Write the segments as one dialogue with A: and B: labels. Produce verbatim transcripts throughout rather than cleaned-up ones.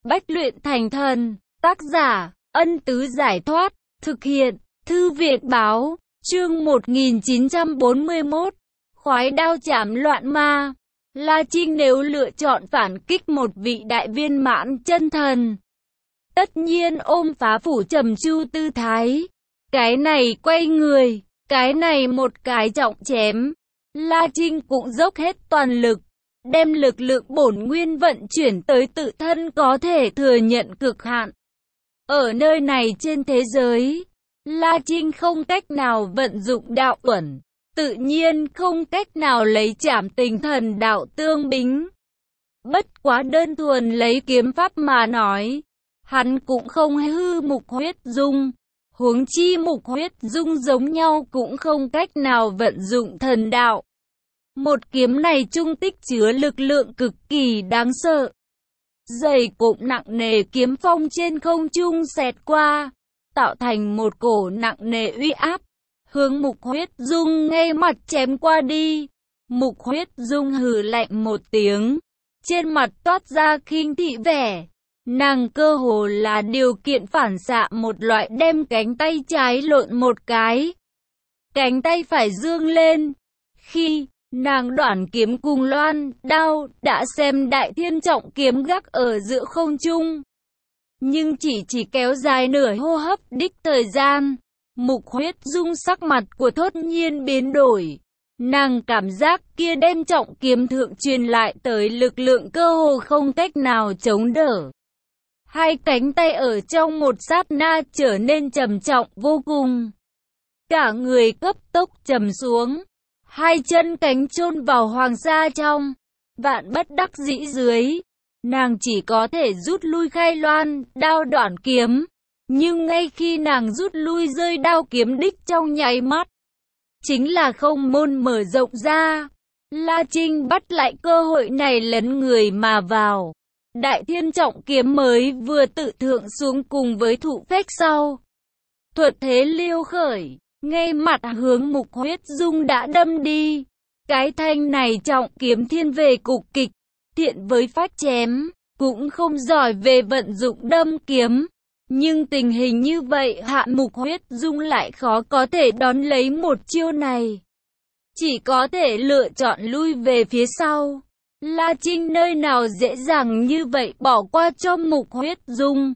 A: Bách luyện thành thần. Tác giả, Ân Tứ Giải Thoát. Thực hiện, Thư Việt Báo. Chương một nghìn chín trăm bốn mươi mốt. Khoái đao chảm loạn ma. La Trinh nếu lựa chọn phản kích một vị đại viên mãn chân thần, tất nhiên ôm phá phủ trầm chu tư thái. Cái này quay người, cái này một cái trọng chém. La Trinh cũng dốc hết toàn lực, đem lực lượng bổn nguyên vận chuyển tới tự thân có thể thừa nhận cực hạn. Ở nơi này trên thế giới, La Trinh không cách nào vận dụng đạo uẩn, tự nhiên không cách nào lấy trảm tinh thần đạo tương bính. Bất quá đơn thuần lấy kiếm pháp mà nói, hắn cũng không hư mục huyết dung. Huống chi mục huyết dung giống nhau cũng không cách nào vận dụng thần đạo. Một kiếm này trung tích chứa lực lượng cực kỳ đáng sợ. Dày cộm nặng nề kiếm phong trên không trung xẹt qua, tạo thành một cổ nặng nề uy áp, hướng mục huyết dung ngay mặt chém qua đi. Mục huyết dung hừ lạnh một tiếng, trên mặt toát ra khinh thị vẻ. Nàng cơ hồ là điều kiện phản xạ một loại đem cánh tay trái lộn một cái, cánh tay phải dương lên. Khi nàng đoản kiếm cùng loan đao đã xem đại thiên trọng kiếm gác ở giữa không trung, nhưng chỉ chỉ kéo dài nửa hô hấp đích thời gian, mục huyết dung sắc mặt của thốt nhiên biến đổi. Nàng cảm giác kia đem trọng kiếm thượng truyền lại tới lực lượng cơ hồ không cách nào chống đỡ. Hai cánh tay ở trong một sát na trở nên trầm trọng vô cùng. Cả người cấp tốc trầm xuống, hai chân cánh chôn vào hoàng sa trong. Vạn bất đắc dĩ dưới, nàng chỉ có thể rút lui khai loan đao đoản kiếm. Nhưng ngay khi nàng rút lui rơi đao kiếm đích trong nháy mắt, chính là không môn mở rộng ra. La Trinh bắt lại cơ hội này lấn người mà vào. Đại thiên trọng kiếm mới vừa tự thượng xuống cùng với thụ phách sau, thuật thế liêu khởi, ngay mặt hướng mục huyết dung đã đâm đi. Cái thanh này trọng kiếm thiên về cục kịch, thiện với phách chém, cũng không giỏi về vận dụng đâm kiếm. Nhưng tình hình như vậy hạ mục huyết dung lại khó có thể đón lấy một chiêu này, chỉ có thể lựa chọn lui về phía sau. La Trinh nơi nào dễ dàng như vậy bỏ qua cho mục huyết dung.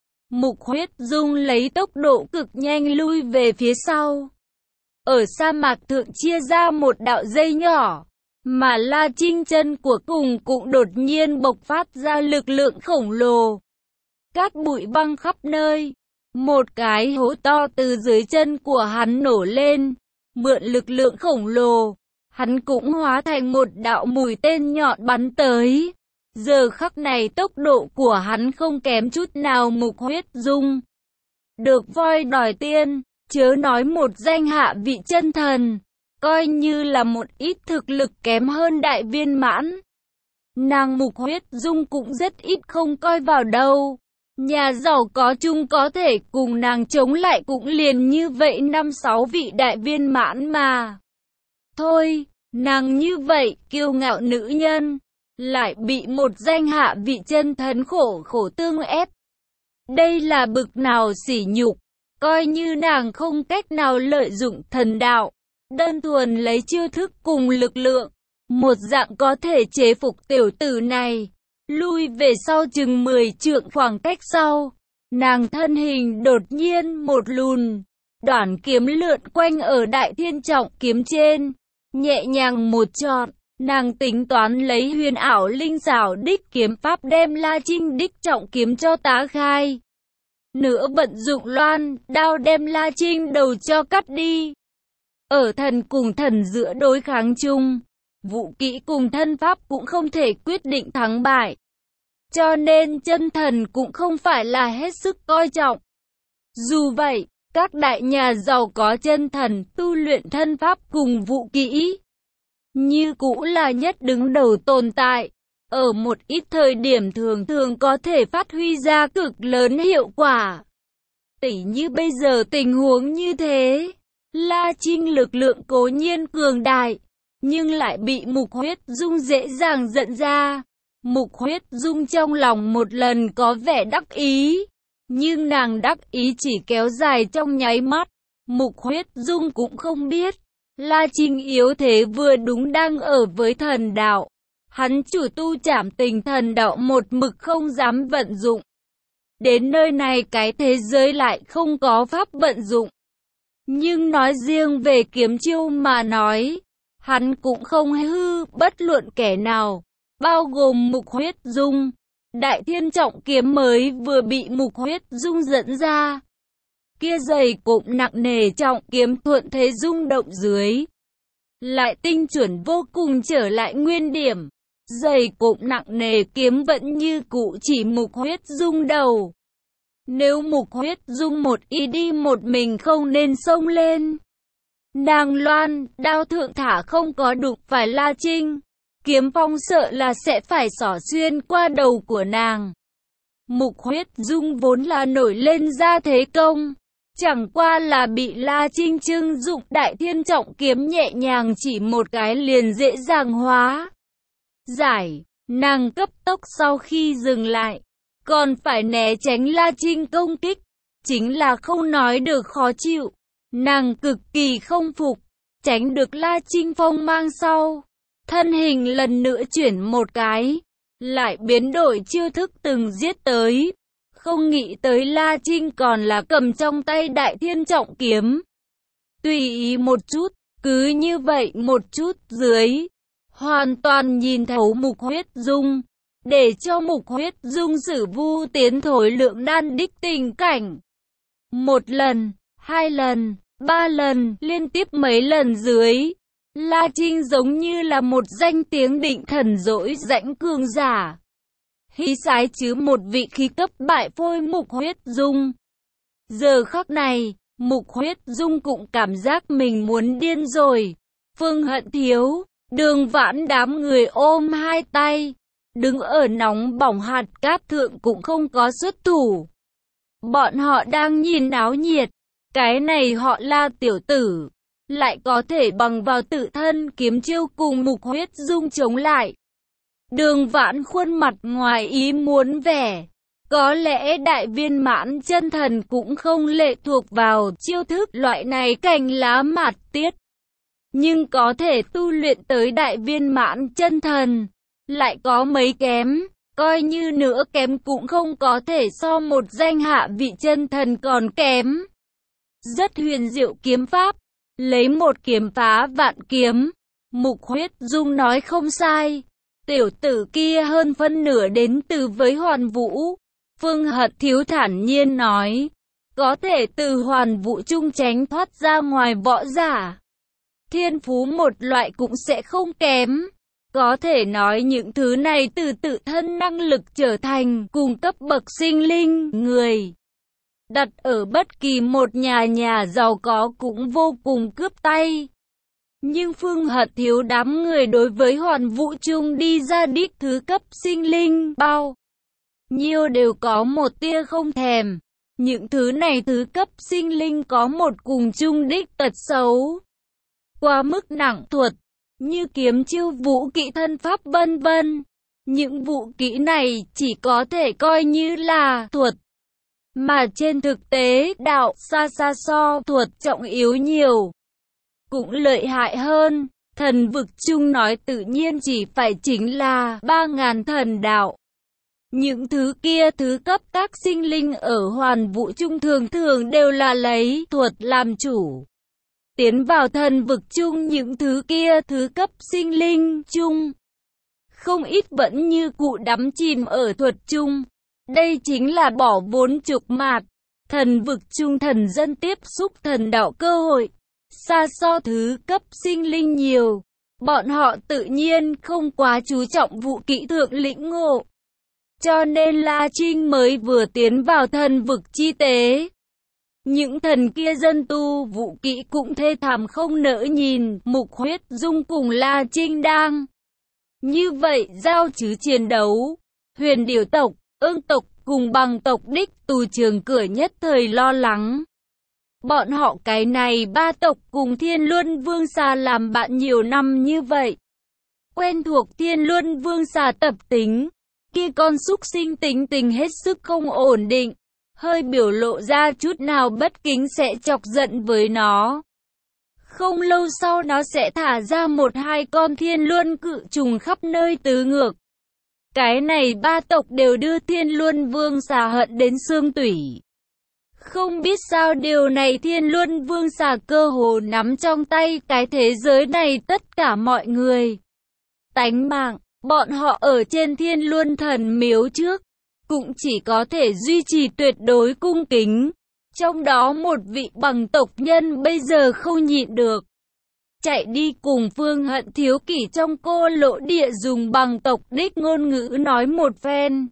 A: Mục huyết dung lấy tốc độ cực nhanh lui về phía sau. Ở sa mạc thượng chia ra một đạo dây nhỏ, mà La Trinh chân của cùng cũng đột nhiên bộc phát ra lực lượng khổng lồ. Cát bụi băng khắp nơi, một cái hố to từ dưới chân của hắn nổ lên, mượn lực lượng khổng lồ. Hắn cũng hóa thành một đạo mũi tên nhọn bắn tới. Giờ khắc này tốc độ của hắn không kém chút nào mục huyết dung. Được voi đòi tiên, chớ nói một danh hạ vị chân thần, coi như là một ít thực lực kém hơn đại viên mãn, nàng mục huyết dung cũng rất ít không coi vào đâu. Nhà giàu có chung có thể cùng nàng chống lại cũng liền như vậy năm sáu vị đại viên mãn mà thôi. Nàng như vậy kiêu ngạo nữ nhân, lại bị một danh hạ vị chân thần khổ khổ tương ép. Đây là bực nào sỉ nhục. Coi như nàng không cách nào lợi dụng thần đạo, đơn thuần lấy chiêu thức cùng lực lượng, một dạng có thể chế phục tiểu tử này. Lui về sau chừng mười trượng khoảng cách sau, nàng thân hình đột nhiên một lùn, đoản kiếm lượn quanh ở đại thiên trọng kiếm trên. Nhẹ nhàng một chọn, nàng tính toán lấy huyền ảo linh xảo đích kiếm pháp đem La Trinh đích trọng kiếm cho tá khai. Nữa bận dụng loan đao đem La Trinh đầu cho cắt đi. Ở thần cùng thần giữa đối kháng chung, vũ kỹ cùng thân pháp cũng không thể quyết định thắng bại, cho nên chân thần cũng không phải là hết sức coi trọng. Dù vậy, các đại nhà giàu có chân thần tu luyện thân pháp cùng vũ kỹ như cũ là nhất đứng đầu tồn tại. Ở một ít thời điểm thường thường có thể phát huy ra cực lớn hiệu quả. Tỉ như bây giờ tình huống như thế, La Trinh lực lượng cố nhiên cường đại, nhưng lại bị mục huyết dung dễ dàng giận ra. Mục Huyết Dung trong lòng một lần có vẻ đắc ý, nhưng nàng đắc ý chỉ kéo dài trong nháy mắt. Mục Huyết Dung cũng không biết, La Trinh yếu thế vừa đúng đang ở với thần đạo. Hắn chủ tu trảm tình thần đạo một mực không dám vận dụng. Đến nơi này cái thế giới lại không có pháp vận dụng. Nhưng nói riêng về kiếm chiêu mà nói, hắn cũng không hư bất luận kẻ nào, bao gồm Mục Huyết Dung. Đại Thiên Trọng Kiếm mới vừa bị Mục Huyết Dung dẫn ra. Kia dày cộm nặng nề trọng kiếm thuận thế rung động dưới. Lại tinh chuẩn vô cùng trở lại nguyên điểm. Dày cộm nặng nề kiếm vẫn như cũ chỉ Mục Huyết Dung đầu. Nếu Mục Huyết Dung một ý đi một mình không nên xông lên. Nàng loan, đao thượng thả không có đụng phải La Trinh. Kiếm phong sợ là sẽ phải xỏ xuyên qua đầu của nàng. Mục Huyết Dung vốn là nổi lên ra thế công. Chẳng qua là bị La Trinh trưng dụng Đại Thiên Trọng Kiếm nhẹ nhàng chỉ một cái liền dễ dàng hóa. Giải, nàng cấp tốc sau khi dừng lại, còn phải né tránh La Trinh công kích, chính là không nói được khó chịu. Nàng cực kỳ không phục, tránh được La Trinh phong mang sau. Thân hình lần nữa chuyển một cái, lại biến đổi chiêu thức từng giết tới. Không nghĩ tới La Trinh còn là cầm trong tay Đại Thiên Trọng Kiếm. Tùy ý một chút, cứ như vậy một chút dưới. Hoàn toàn nhìn thấu Mục Huyết Dung, để cho Mục Huyết Dung sử vu tiến thối lượng đan đích tình cảnh. Một lần, hai lần, ba lần, liên tiếp mấy lần dưới. La Trinh giống như là một danh tiếng định thần dỗi rãnh cường giả. Hí sái chứ một vị khí cấp bại phôi Mục Huyết Dung. Giờ khắc này, Mục Huyết Dung cũng cảm giác mình muốn điên rồi. Phương Hận Thiếu, Đường Vãn đám người ôm hai tay, đứng ở nóng bỏng hạt cát thượng cũng không có xuất thủ. Bọn họ đang nhìn náo nhiệt, cái này họ La tiểu tử, lại có thể bằng vào tự thân kiếm chiêu cùng Mục Huyết Dung chống lại. Đường Vãn khuôn mặt ngoài ý muốn vẻ, có lẽ đại viên mãn chân thần cũng không lệ thuộc vào chiêu thức loại này cành lá mạt tiết. Nhưng có thể tu luyện tới đại viên mãn chân thần, lại có mấy kém, coi như nữa kém cũng không có thể so một danh hạ vị chân thần còn kém. Rất huyền diệu kiếm pháp, lấy một kiếm phá vạn kiếm. Mục Huyết Dung nói không sai, tiểu tử kia hơn phân nửa đến từ với Hoàn Vũ. Phương Hận Thiếu thản nhiên nói, có thể từ Hoàn Vũ trung tránh thoát ra ngoài võ giả. Thiên phú một loại cũng sẽ không kém. Có thể nói những thứ này từ tự thân năng lực trở thành cùng cấp bậc sinh linh người. Đặt ở bất kỳ một nhà nhà giàu có cũng vô cùng cướp tay. Nhưng Phương Hận Thiếu đám người đối với Hoàn Vũ trung đi ra đích thứ cấp sinh linh bao nhiêu đều có một tia không thèm. Những thứ này thứ cấp sinh linh có một cùng chung đích tật xấu. Quá mức nặng thuật, như kiếm chiêu vũ kỹ thân pháp vân vân. Những vũ kỹ này chỉ có thể coi như là thuật. Mà trên thực tế đạo xa xa so thuật trọng yếu nhiều. Cũng lợi hại hơn, thần vực chung nói tự nhiên chỉ phải chính là ba ngàn thần đạo. Những thứ kia thứ cấp các sinh linh ở Hoàn Vũ chung thường thường đều là lấy thuật làm chủ. Tiến vào thần vực chung những thứ kia thứ cấp sinh linh chung. Không ít vẫn như cụ đắm chìm ở thuật chung. Đây chính là bỏ vốn trục mạt. Thần vực chung thần dân tiếp xúc thần đạo cơ hội. Xa so thứ cấp sinh linh nhiều. Bọn họ tự nhiên không quá chú trọng vũ kỹ thượng lĩnh ngộ. Cho nên La Trinh mới vừa tiến vào thần vực chi tế. Những thần kia dân tu vũ kỹ cũng thê thảm không nỡ nhìn. Mục Huyết Dung cùng La Trinh đang như vậy giao chứ chiến đấu. Huyền Điểu tộc, Ương tộc cùng Bằng tộc đích tù trường cửa nhất thời lo lắng. Bọn họ cái này ba tộc cùng Thiên Luân Vương xa làm bạn nhiều năm như vậy. quen thuộc Thiên Luân Vương xà tập tính. Kia con súc sinh tính tình hết sức không ổn định, hơi biểu lộ ra chút nào bất kính sẽ chọc giận với nó. Không lâu sau nó sẽ thả ra một hai con thiên luân cự trùng khắp nơi tứ ngược. Cái này ba tộc đều đưa Thiên Luân Vương xà hận đến xương tủy. Không biết sao điều này Thiên Luân Vương xà cơ hồ nắm trong tay cái thế giới này tất cả mọi người. Tánh mạng, bọn họ ở trên Thiên Luân Thần Miếu trước, cũng chỉ có thể duy trì tuyệt đối cung kính. Trong đó một vị bằng tộc nhân bây giờ không nhịn được, chạy đi cùng Phương Hận Thiếu Kỷ trong cô lộ địa dùng bằng tộc đích ngôn ngữ nói một phen.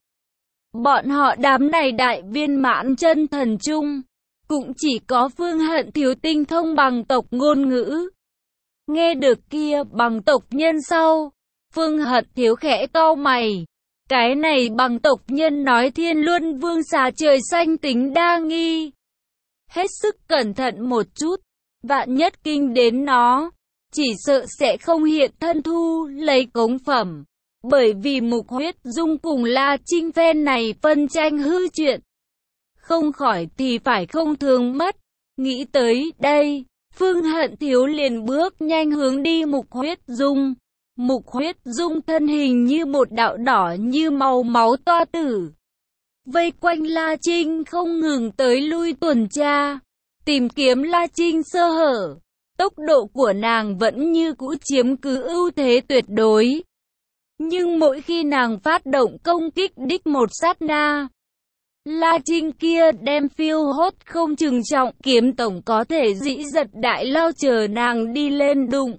A: Bọn họ đám này đại viên mãn chân thần chung, cũng chỉ có Phương Hận Thiếu tinh thông bằng tộc ngôn ngữ. Nghe được kia bằng tộc nhân sau, Phương Hận Thiếu khẽ cau mày. Cái này bằng tộc nhân nói Thiên Luân Vương xà trời xanh tính đa nghi. Hết sức cẩn thận một chút, vạn nhất kinh đến nó, chỉ sợ sẽ không hiện thân thu lấy cống phẩm. Bởi vì Mục Huyết Dung cùng La Trinh phen này phân tranh hư chuyện, không khỏi thì phải không thương mất. Nghĩ tới đây, Phương Hận Thiếu liền bước nhanh hướng đi Mục Huyết Dung. Mục Huyết Dung thân hình như một đạo đỏ như màu máu toa tử, vây quanh La Trinh không ngừng tới lui tuần tra, tìm kiếm La Trinh sơ hở. Tốc độ của nàng vẫn như cũ chiếm cứ ưu thế tuyệt đối. Nhưng mỗi khi nàng phát động công kích đích một sát na, La Trinh kia đem phiêu hốt không chừng trọng kiếm tổng có thể dĩ giật đại lao chờ nàng đi lên đụng.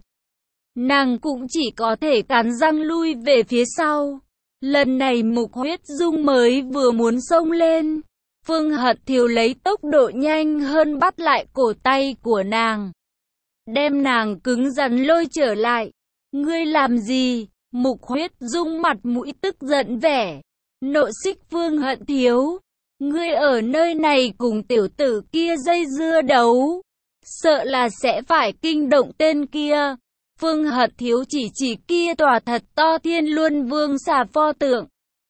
A: Nàng cũng chỉ có thể cắn răng lui về phía sau. Lần này Mục Huyết Dung mới vừa muốn xông lên, Phương Hận Thiếu lấy tốc độ nhanh hơn bắt lại cổ tay của nàng, đem nàng cứng rắn lôi trở lại. Ngươi làm gì? Mục Huyết Dung mặt mũi tức giận vẻ, nộ xích Phương Hận Thiếu. Ngươi ở nơi này cùng tiểu tử kia dây dưa đấu, sợ là sẽ phải kinh động tên kia. Phương Hận Thiếu chỉ chỉ kia tòa thật to Thiên Luân Vương xà pho tượng.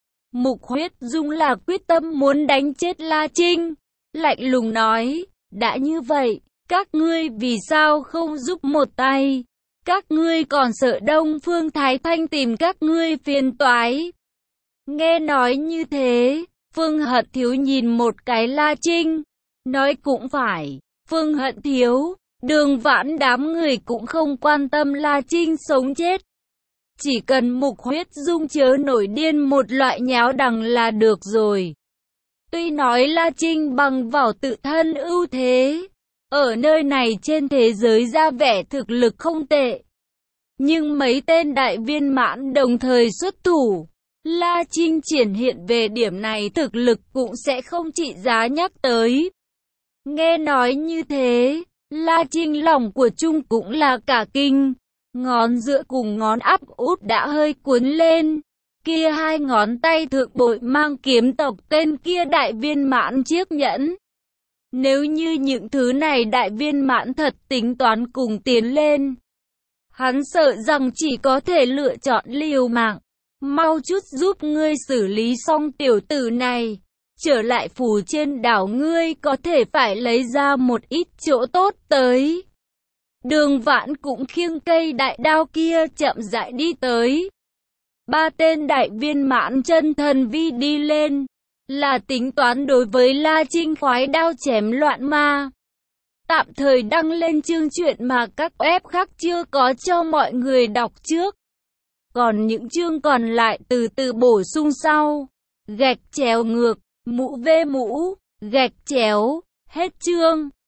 A: Mục Huyết Dung là quyết tâm muốn đánh chết La Trinh, lạnh lùng nói, đã như vậy, các ngươi vì sao không giúp một tay? Các ngươi còn sợ Đông Phương Thái Thanh tìm các ngươi phiền toái. Nghe nói như thế, Phương Hận Thiếu nhìn một cái La Trinh, nói cũng phải, Phương Hận Thiếu, Đường Vãn đám người cũng không quan tâm La Trinh sống chết. Chỉ cần Mục Huyết Dung chớ nổi điên một loại nháo đằng là được rồi. Tuy nói La Trinh bằng vào tự thân ưu thế, ở nơi này trên thế giới ra vẻ thực lực không tệ, nhưng mấy tên đại viên mãn đồng thời xuất thủ, La Trinh triển hiện về điểm này thực lực cũng sẽ không trị giá nhắc tới. Nghe nói như thế, La Trinh lòng của Trung cũng là cả kinh, ngón giữa cùng ngón áp út đã hơi cuốn lên. Kia hai ngón tay thượng bội mang kiếm tộc tên kia đại viên mãn chiếc nhẫn. Nếu như những thứ này đại viên mãn thật tính toán cùng tiến lên, hắn sợ rằng chỉ có thể lựa chọn liều mạng. Mau chút giúp ngươi xử lý xong tiểu tử này, trở lại phủ trên đảo ngươi có thể phải lấy ra một ít chỗ tốt tới. Đường Vãn cũng khiêng cây đại đao kia chậm rãi đi tới. Ba tên đại viên mãn chân thần vi đi lên, là tính toán đối với La Trinh khoái đao chém loạn ma. Tạm thời đăng lên chương truyện mà các web khác chưa có cho mọi người đọc trước. Còn những chương còn lại từ từ bổ sung sau. Gạch chéo ngược, mũ v mũ, gạch chéo, hết chương.